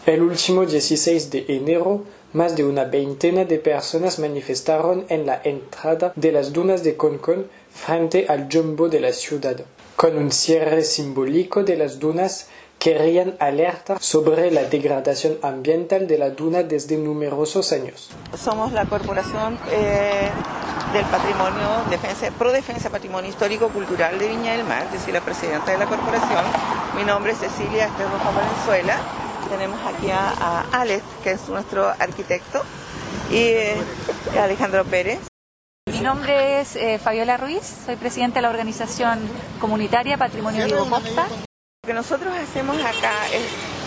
El último 16 de enero, más de una veintena de personas manifestaron en la entrada de las dunas de Concón frente al Jumbo de la ciudad. Con un cierre simbólico de las dunas, querían alertar sobre la degradación ambiental de la duna desde numerosos años. Somos la Corporación del Patrimonio, Pro Defensa Patrimonio Histórico Cultural de Viña del Mar. Yo soy la presidenta de la corporación. Mi nombre es Cecilia Roja Valenzuela. Tenemos aquí a Alex, que es nuestro arquitecto, y Alejandro Pérez. Mi nombre es Fabiola Ruiz, soy presidenta de la organización comunitaria Patrimonio Diego Costa. Lo que nosotros hacemos acá es,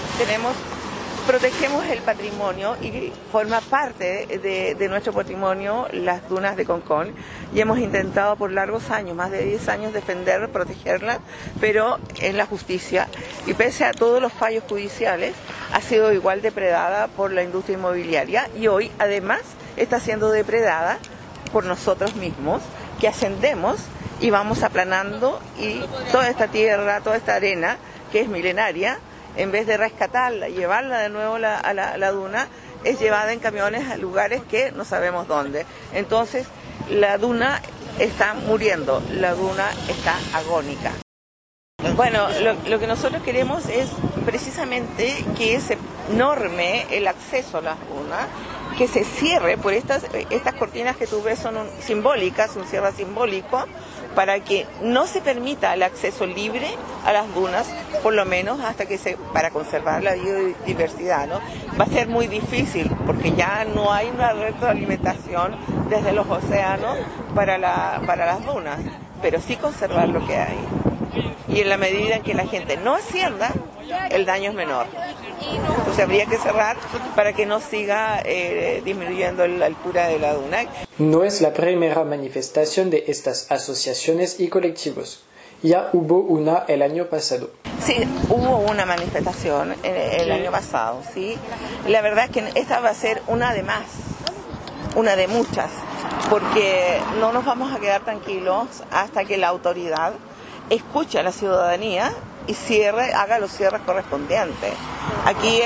protegemos el patrimonio y forma parte de nuestro patrimonio las dunas de Concón, y hemos intentado por largos años, más de 10 años, defender, protegerlas, pero en la justicia, y pese a todos los fallos judiciales, ha sido igual depredada por la industria inmobiliaria, y hoy además está siendo depredada por nosotros mismos, que ascendemos y vamos aplanando, y toda esta tierra, toda esta arena que es milenaria, en vez de rescatarla y llevarla de nuevo a la duna, es llevada en camiones a lugares que no sabemos dónde. Entonces la duna está muriendo, la duna está agónica. Bueno, lo que nosotros queremos es precisamente que se norme el acceso a las dunas, que se cierre por estas cortinas que tú ves, son simbólicas, un cierre simbólico, para que no se permita el acceso libre a las dunas, por lo menos para conservar la biodiversidad, ¿no? Va a ser muy difícil porque ya no hay una retroalimentación desde los océanos para las dunas, pero sí conservar lo que hay. Y en la medida en que la gente no ascienda, el daño es menor. Entonces habría que cerrar para que no siga disminuyendo la altura de la duna. No es la primera manifestación de estas asociaciones y colectivos. Ya hubo una el año pasado. Sí, hubo una manifestación el año pasado, sí. La verdad es que esta va a ser una de más, una de muchas, porque no nos vamos a quedar tranquilos hasta que la autoridad escuche a la ciudadanía y haga los cierres correspondientes. Aquí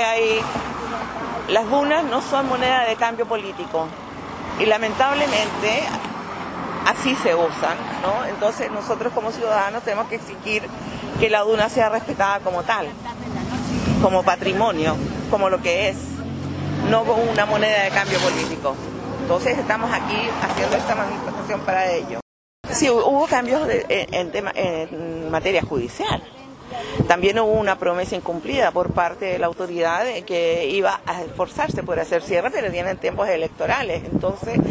las dunas no son moneda de cambio político y lamentablemente así se usan, ¿no? Entonces nosotros como ciudadanos tenemos que exigir que la duna sea respetada como tal, como patrimonio, como lo que es, no como una moneda de cambio político. Entonces estamos aquí haciendo esta manifestación para ello. Sí, hubo cambios en materia judicial. También hubo una promesa incumplida por parte de la autoridad que iba a esforzarse por hacer cierre, pero vienen tiempos electorales. Entonces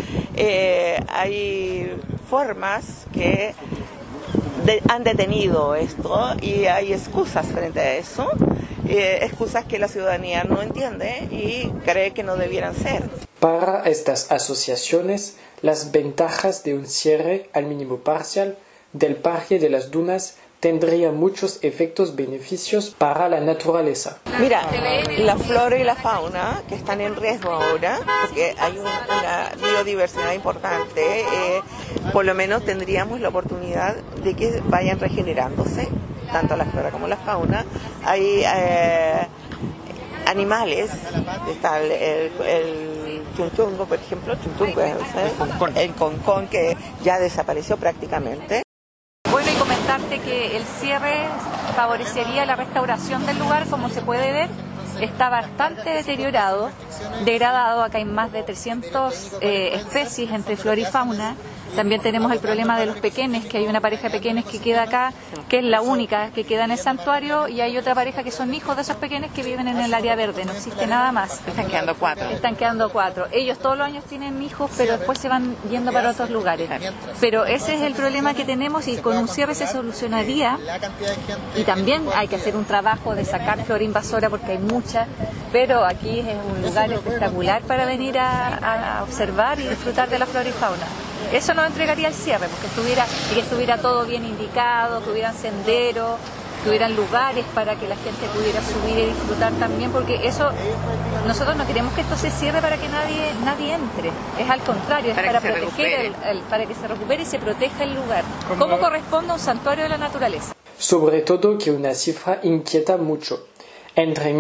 hay formas que han detenido esto y hay excusas frente a eso, excusas que la ciudadanía no entiende y cree que no debieran ser. Para estas asociaciones, las ventajas de un cierre al mínimo parcial del Parque de las Dunas tendría muchos efectos beneficios para la naturaleza. Mira, la flora y la fauna que están en riesgo ahora, porque hay una biodiversidad importante, por lo menos tendríamos la oportunidad de que vayan regenerándose, tanto la flora como la fauna. Hay animales, está el chunchungo, por ejemplo, el concón que ya desapareció prácticamente. Bueno, y comentarte que el cierre favorecería la restauración del lugar, como se puede ver. Está bastante degradado, acá hay más de 300 especies entre flora y fauna. También tenemos el problema de los pequeños, que hay una pareja de pequeños que queda acá, que es la única que queda en el santuario, y hay otra pareja que son hijos de esos pequeños que viven en el área verde, no existe nada más. Están quedando 4. Están quedando 4. Ellos todos los años tienen hijos, pero después se van yendo para otros lugares. Pero ese es el problema que tenemos y con un cierre se solucionaría. Y también hay que hacer un trabajo de sacar flora invasora porque hay mucha, pero aquí es un lugar espectacular para venir a observar y disfrutar de la flora y fauna. Eso nos entregaría el cierre, porque estuviera todo bien indicado, que hubieran senderos, que hubieran lugares para que la gente pudiera subir y disfrutar también, porque eso, nosotros no queremos que esto se cierre para que nadie entre, es al contrario, es para proteger, para que se recupere y se proteja el lugar, como corresponde a un santuario de la naturaleza. Sobre todo que una cifra inquieta mucho. Entre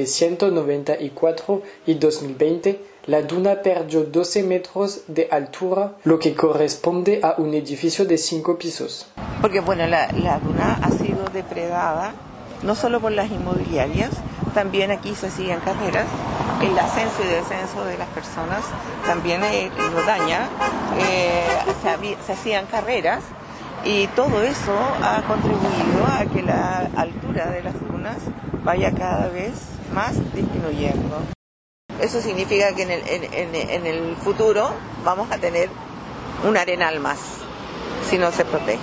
1994 y 2020, la duna perdió 12 metros de altura, lo que corresponde a un edificio de 5 pisos. Porque bueno, la duna ha sido depredada no solo por las inmobiliarias, también aquí se hacían carreras, el ascenso y descenso de las personas también lo daña, se hacían carreras y todo eso ha contribuido a que la altura de las dunas vaya cada vez más disminuyendo. Eso significa que en el futuro vamos a tener un arenal más, si no se protege.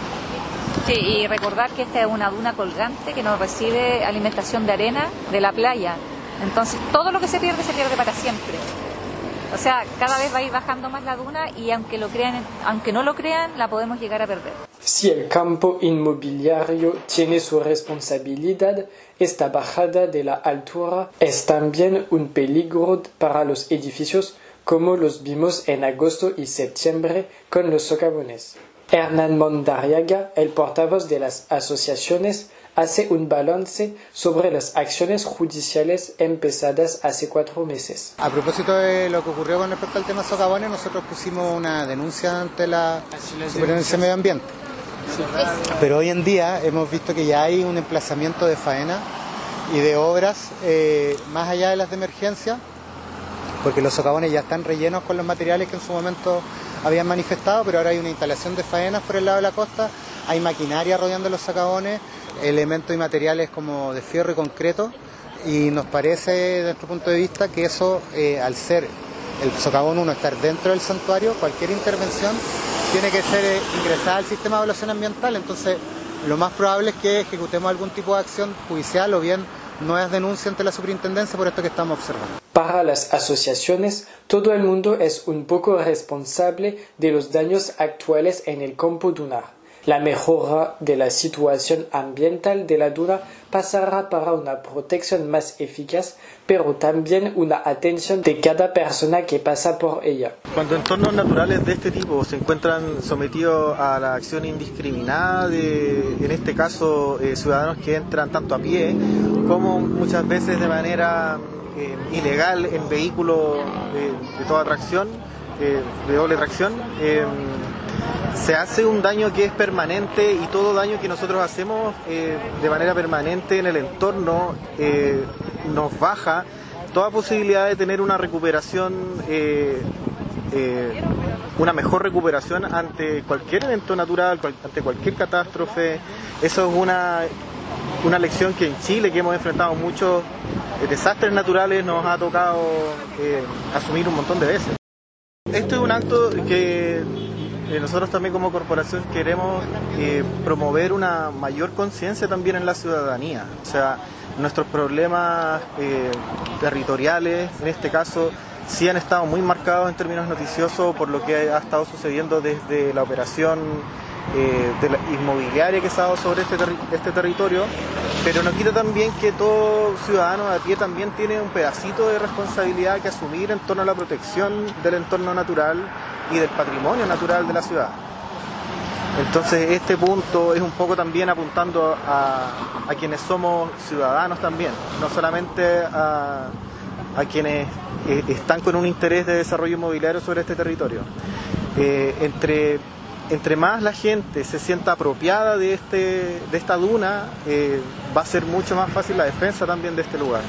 Sí, y recordar que esta es una duna colgante que no recibe alimentación de arena de la playa. Entonces todo lo que se pierde para siempre. O sea, cada vez va a ir bajando más la duna y aunque no lo crean, la podemos llegar a perder. Si el campo inmobiliario tiene su responsabilidad, esta bajada de la altura es también un peligro para los edificios, como los vimos en agosto y septiembre con los socavones. Hernán Mondarriaga, el portavoz de las asociaciones, hace un balance sobre las acciones judiciales empezadas hace 4 meses. A propósito de lo que ocurrió con respecto al tema socavones, nosotros pusimos una denuncia ante la Superintendencia de Medio Ambiente. Sí. Pero hoy en día hemos visto que ya hay un emplazamiento de faena y de obras más allá de las de emergencia, porque los socavones ya están rellenos con los materiales que en su momento habían manifestado, pero ahora hay una instalación de faenas por el lado de la costa, hay maquinaria rodeando los socavones, elementos y materiales como de fierro y concreto, y nos parece, desde nuestro punto de vista, que eso, al ser el socavón 1 estar dentro del santuario, cualquier intervención tiene que ser ingresada al sistema de evaluación ambiental, entonces lo más probable es que ejecutemos algún tipo de acción judicial o bien nuevas denuncias ante la superintendencia por esto que estamos observando. Para las asociaciones, todo el mundo es un poco responsable de los daños actuales en el campo dunar. La mejora de la situación ambiental de la duna pasará para una protección más eficaz, pero también una atención de cada persona que pasa por ella. Cuando entornos naturales de este tipo se encuentran sometidos a la acción indiscriminada de, en este caso, ciudadanos que entran tanto a pie como muchas veces de manera ilegal en vehículos de toda tracción, de doble tracción, se hace un daño que es permanente y todo daño que nosotros hacemos de manera permanente en el entorno nos baja toda posibilidad de tener una recuperación, una mejor recuperación ante cualquier evento natural, ante cualquier catástrofe. Eso es una lección que en Chile, que hemos enfrentado muchos desastres naturales, nos ha tocado asumir un montón de veces. Esto es un acto que nosotros también como corporación queremos promover una mayor conciencia también en la ciudadanía. O sea, nuestros problemas territoriales, en este caso, sí han estado muy marcados en términos noticiosos por lo que ha estado sucediendo desde la operación de la inmobiliaria que se ha dado sobre este territorio, pero no quita también que todo ciudadano de a pie también tiene un pedacito de responsabilidad que asumir en torno a la protección del entorno natural y del patrimonio natural de la ciudad. Entonces este punto es un poco también apuntando a quienes somos ciudadanos también, no solamente a quienes están con un interés de desarrollo inmobiliario sobre este territorio. Entre más la gente se sienta apropiada de esta duna, va a ser mucho más fácil la defensa también de este lugar.